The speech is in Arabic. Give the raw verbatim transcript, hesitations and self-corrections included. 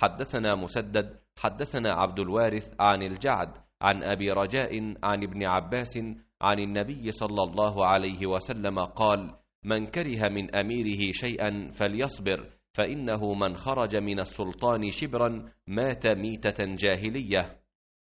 حدثنا مسدد حدثنا عبد الوارث عن الجعد عن أبي رجاء عن ابن عباس عن النبي صلى الله عليه وسلم قال: من كره من أميره شيئا فليصبر، فإنه من خرج من السلطان شبرا مات ميتة جاهلية.